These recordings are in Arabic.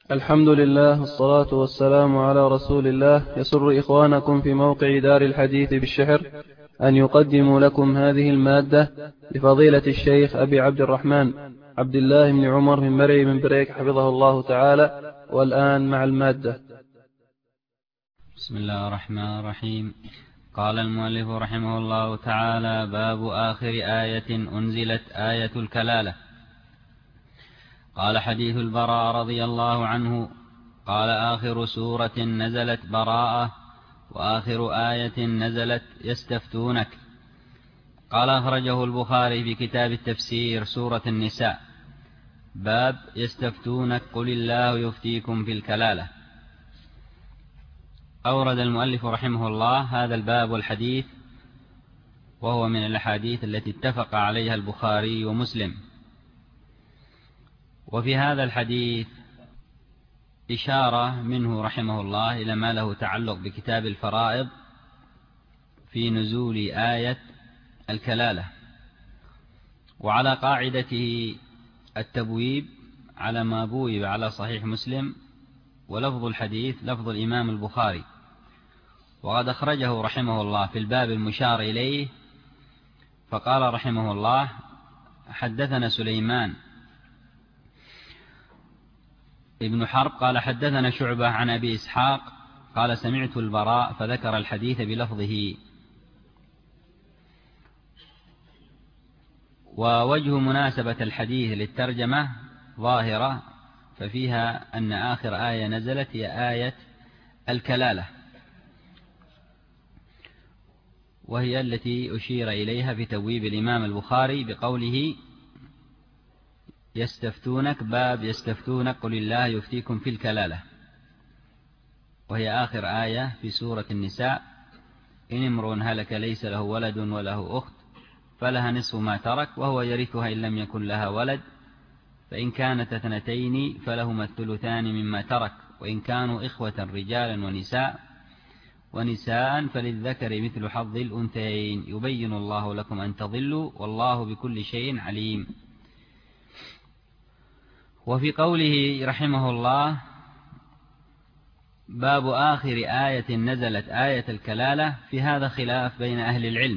الحمد لله والصلاة والسلام على رسول الله. يسر إخوانكم في موقع دار الحديث بالشحر أن يقدموا لكم هذه المادة لفضيلة الشيخ أبي عبد الرحمن عبد الله بن عمر من مرعي من بريك حفظه الله تعالى. والآن مع المادة. بسم الله الرحمن الرحيم. قال المؤلف رحمه الله تعالى: باب آخر آية أنزلت آية الكلالة. قال: حديث البراء رضي الله عنه قال: آخر سورة نزلت براءة، وآخر آية نزلت يستفتونك. قال: أخرجه البخاري في كتاب التفسير سورة النساء، باب يستفتونك قل الله يفتيكم في الكلالة. أورد المؤلف رحمه الله هذا الباب والحديث، وهو من الأحاديث التي اتفق عليها البخاري ومسلم. وفي هذا الحديث إشارة منه رحمه الله إلى ما له تعلق بكتاب الفرائض في نزول آية الكلالة، وعلى قاعدته التبويب على ما بويب على صحيح مسلم، ولفظ الحديث لفظ الإمام البخاري. وقد أخرجه رحمه الله في الباب المشار إليه، فقال رحمه الله: حدثنا سليمان ابن حرب قال: حدثنا شعبة عن أبي إسحاق قال: سمعت البراء فذكر الحديث بلفظه. ووجه مناسبة الحديث للترجمة ظاهرة، ففيها أن آخر آية نزلت هي آية الكلالة، وهي التي أشير إليها في تبويب الإمام البخاري بقوله: يستفتونك، باب يستفتونك قل الله يفتيكم في الكلالة، وهي آخر آية في سورة النساء: إن امرؤ هلك ليس له ولد وله أخت فلها نصف ما ترك وهو يرثها إن لم يكن لها ولد، فإن كانت اثنتين فلهما الثلثان مما ترك، وإن كانوا إخوة رجالا ونساء فللذكر مثل حظ الأنثيين، يبين الله لكم أن تضلوا والله بكل شيء عليم. وفي قوله رحمه الله: باب آخر آية نزلت آية الكلالة، في هذا خلاف بين أهل العلم،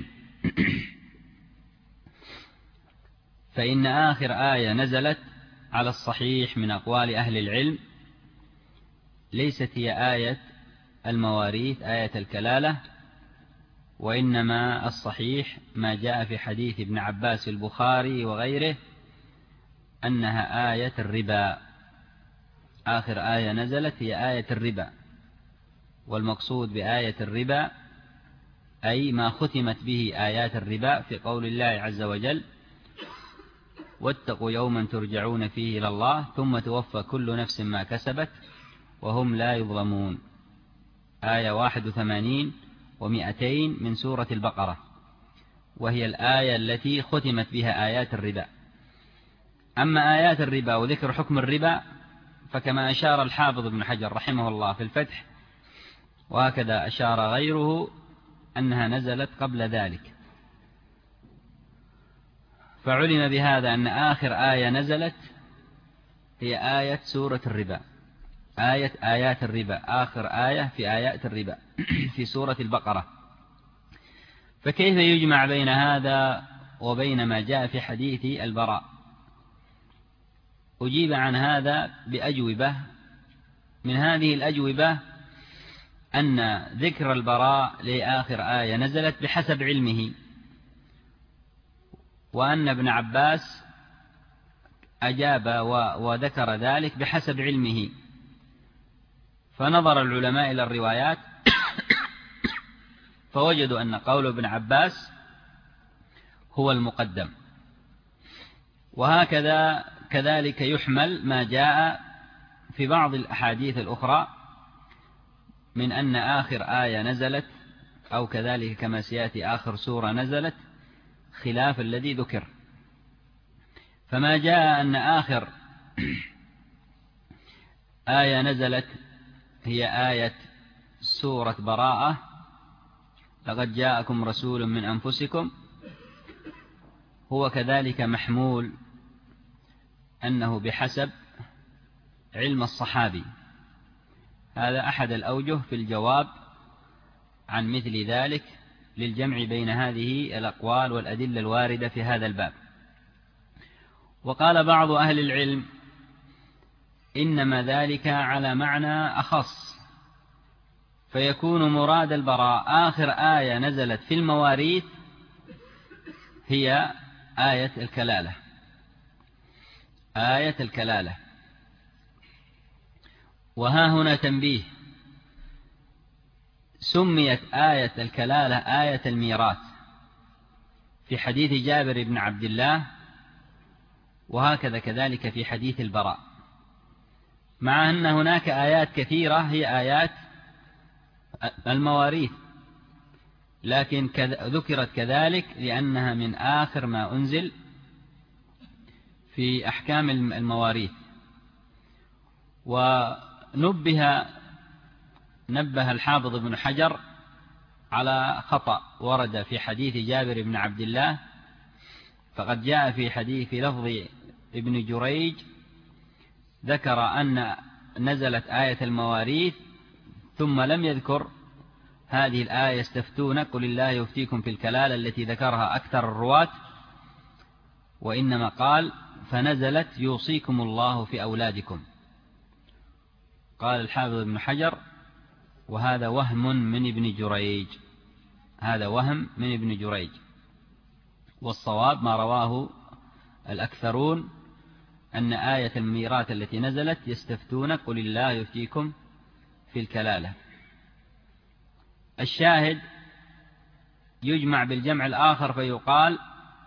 فإن آخر آية نزلت على الصحيح من أقوال أهل العلم ليست هي آية المواريث آية الكلالة، وإنما الصحيح ما جاء في حديث ابن عباس البخاري وغيره أنها آية الربا. آخر آية نزلت هي آية الربا، والمقصود بآية الربا أي ما ختمت به آيات الربا في قول الله عز وجل: واتقوا يوما ترجعون فيه إلى الله ثم توفى كل نفس ما كسبت وهم لا يظلمون، آية 81 و200 من سورة البقرة، وهي الآية التي ختمت بها آيات الربا. أما آيات الربا وذكر حكم الربا فكما أشار الحافظ ابن حجر رحمه الله في الفتح، وهكذا أشار غيره، أنها نزلت قبل ذلك. فعلم بهذا أن آخر آية نزلت هي آية سورة الربا، آيات الربا، آخر آية في آيات الربا في سورة البقرة. فكيف يجمع بين هذا وبين ما جاء في حديث البراء؟ أجيب عن هذا بأجوبة. من هذه الأجوبة أن ذكر البراء لآخر آية نزلت بحسب علمه، وأن ابن عباس أجاب وذكر ذلك بحسب علمه. فنظر العلماء إلى الروايات فوجدوا أن قول ابن عباس هو المقدم، وهكذا كذلك يحمل ما جاء في بعض الأحاديث الأخرى من أن آخر آية نزلت، أو كذلك كما سيأتي آخر سورة نزلت، خلاف الذي ذكر. فما جاء أن آخر آية نزلت هي آية سورة براءة: لقد جاءكم رسول من أنفسكم، هو كذلك محمول أنه بحسب علم الصحابي. هذا أحد الأوجه في الجواب عن مثل ذلك للجمع بين هذه الأقوال والأدلة الواردة في هذا الباب. وقال بعض أهل العلم إنما ذلك على معنى أخص، فيكون مراد البراء آخر آية نزلت في المواريث هي آية الكلالة. آية الكلالة. وها هنا تنبيه: سميت آية الكلالة آية الميراث في حديث جابر بن عبد الله، وهكذا كذلك في حديث البراء، مع أن هناك آيات كثيرة هي آيات المواريث، لكن ذكرت كذلك لأنها من آخر ما أنزل في أحكام المواريث. نبه الحافظ ابن حجر على خطأ ورد في حديث جابر بن عبد الله، فقد جاء في لفظ ابن جريج ذكر أن نزلت آية المواريث ثم لم يذكر هذه الآية يستفتون قل الله يفتيكم في الكلالة التي ذكرها أكثر الرواة، وإنما قال فنزلت يوصيكم الله في أولادكم. قال الحافظ ابن حجر وهذا وهم من ابن جريج، هذا وهم من ابن جريج، والصواب ما رواه الأكثرون أن آية الميراث التي نزلت يستفتون قل الله يفتيكم في الكلالة. الشاهد يجمع بالجمع الآخر فيقال: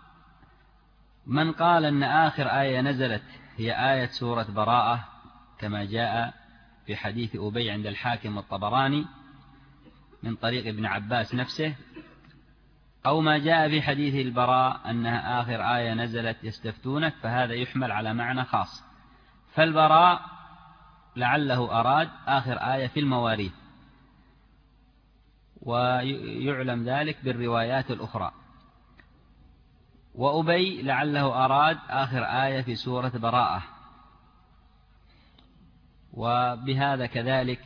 من قال أن آخر آية نزلت هي آية سورة براءة كما جاء في حديث أبي عند الحاكم والطبراني من طريق ابن عباس نفسه، أو ما جاء في حديث البراء أنها آخر آية نزلت يستفتونك، فهذا يحمل على معنى خاص. فالبراء لعله أراد آخر آية في المواريث، ويعلم ذلك بالروايات الأخرى. وأبي لعله أراد آخر آية في سورة براءة. وبهذا كذلك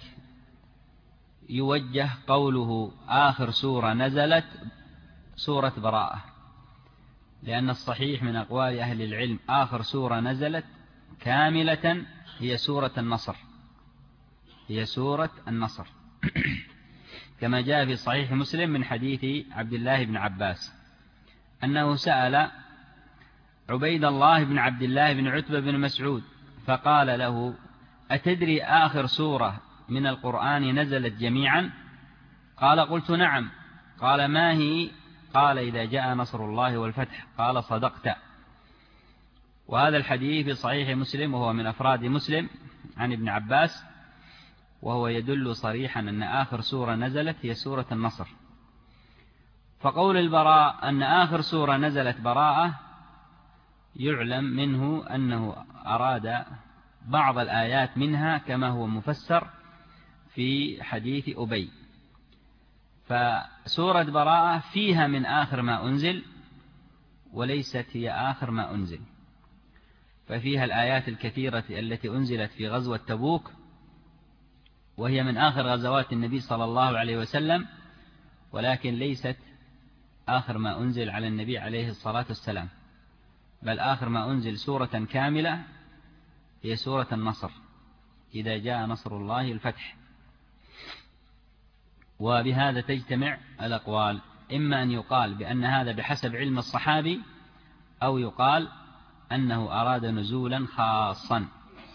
يوجه قوله آخر سورة نزلت سورة براءة، لأن الصحيح من أقوال أهل العلم آخر سورة نزلت كاملة هي سورة النصر، هي سورة النصر كما جاء في صحيح مسلم من حديث عبد الله بن عباس أنه سأل عبيد الله بن عبد الله بن عتبة بن مسعود فقال له: أتدري آخر سورة من القرآن نزلت جميعا؟ قال: قلت نعم. قال: ما هي؟ قال: إذا جاء نصر الله والفتح. قال: صدقت. وهذا الحديث في صحيح مسلم وهو من أفراد مسلم عن ابن عباس، وهو يدل صريحا أن آخر سورة نزلت هي سورة النصر. فقول البراء أن آخر سورة نزلت براءة يعلم منه أنه أراد بعض الآيات منها كما هو مفسر في حديث أبي. فسورة براءة فيها من آخر ما أنزل وليست هي آخر ما أنزل، ففيها الآيات الكثيرة التي أنزلت في غزوة تبوك، وهي من آخر غزوات النبي صلى الله عليه وسلم، ولكن ليست آخر ما أنزل على النبي عليه الصلاة والسلام، بل آخر ما أنزل سورة كاملة هي سورة النصر، إذا جاء نصر الله الفتح. وبهذا تجتمع الأقوال، إما أن يقال بأن هذا بحسب علم الصحابي، أو يقال أنه أراد نزولا خاصا.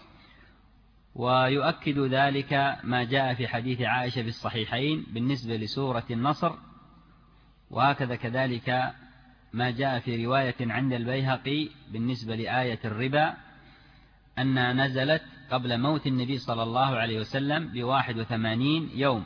ويؤكد ذلك ما جاء في حديث عائشة في الصحيحين بالنسبة لسورة النصر، وهكذا كذلك ما جاء في رواية عند البيهقي بالنسبة لآية الربا أنها نزلت قبل موت النبي صلى الله عليه وسلم ب81 يوم.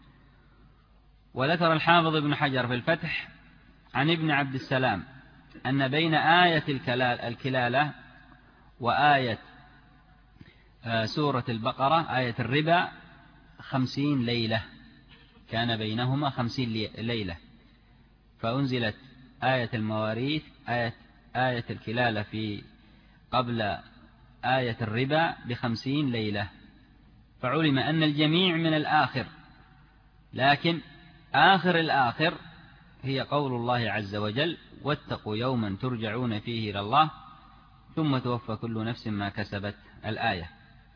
وذكر الحافظ ابن حجر في الفتح عن ابن عبد السلام أن بين آية الكلالة وآية سورة البقرة آية الربا 50 ليلة، كان بينهما 50 ليلة، فأنزلت آية المواريث آية الكلالة في قبل آية الربا ب50 ليلة، فعلم أن الجميع من الآخر، لكن آخر الآخر هي قول الله عز وجل: واتقوا يوما ترجعون فيه إلى الله ثم توفى كل نفس ما كسبت، الآية.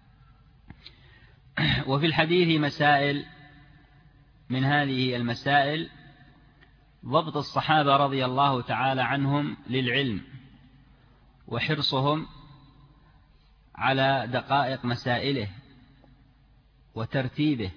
وفي الحديث مسائل، من هذه المسائل ضبط الصحابة رضي الله تعالى عنهم للعلم، وحرصهم على دقائق مسائله وترتيبه،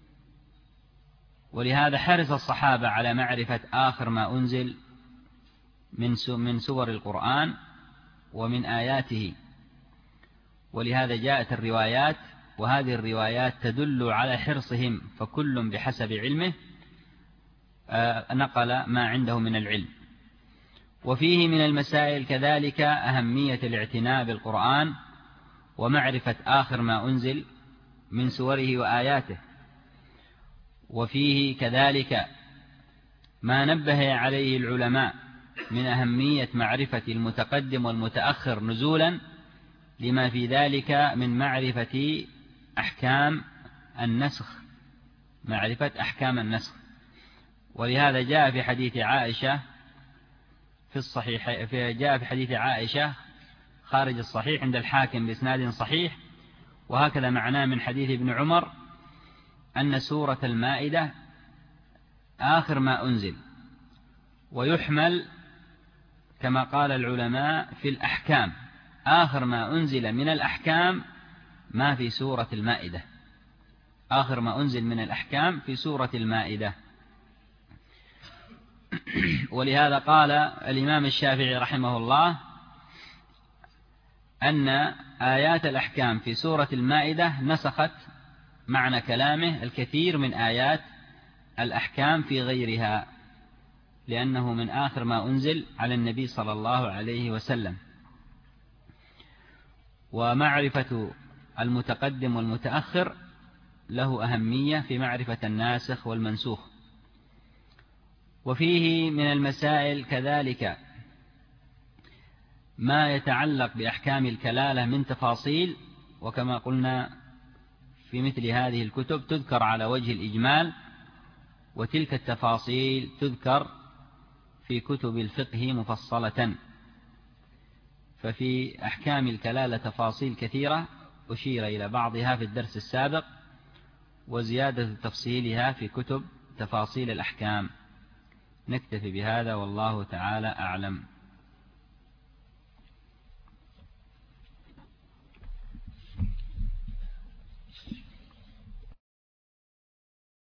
ولهذا حرص الصحابة على معرفة آخر ما أنزل من سور القرآن ومن آياته، ولهذا جاءت الروايات، وهذه الروايات تدل على حرصهم، فكل بحسب علمه نقل ما عنده من العلم. وفيه من المسائل كذلك أهمية الاعتناء بالقرآن ومعرفة آخر ما أنزل من سوره وآياته. وفيه كذلك ما نبه عليه العلماء من أهمية معرفة المتقدم والمتأخر نزولا، لما في ذلك من معرفة أحكام النسخ، معرفة أحكام النسخ. ولهذا جاء في حديث عائشة في الصحيح، جاء في حديث عائشة خارج الصحيح عند الحاكم بإسناد صحيح، وهكذا معناه من حديث ابن عمر أن سورة المائدة آخر ما أنزل، ويحمل كما قال العلماء في الأحكام، آخر ما أنزل من الأحكام ما في سورة المائدة، آخر ما أنزل من الأحكام في سورة المائدة. ولهذا قال الإمام الشافعي رحمه الله أن آيات الأحكام في سورة المائدة نسخت معنى كلامه الكثير من آيات الأحكام في غيرها، لأنه من آخر ما أنزل على النبي صلى الله عليه وسلم. ومعرفة المتقدم والمتأخر له أهمية في معرفة الناسخ والمنسوخ. وفيه من المسائل كذلك ما يتعلق بأحكام الكلالة من تفاصيل، وكما قلنا في مثل هذه الكتب تذكر على وجه الإجمال، وتلك التفاصيل تذكر في كتب الفقه مفصلة. ففي أحكام الكلالة تفاصيل كثيرة أشير إلى بعضها في الدرس السابق، وزيادة تفصيلها في كتب تفاصيل الأحكام. نكتفي بهذا والله تعالى أعلم.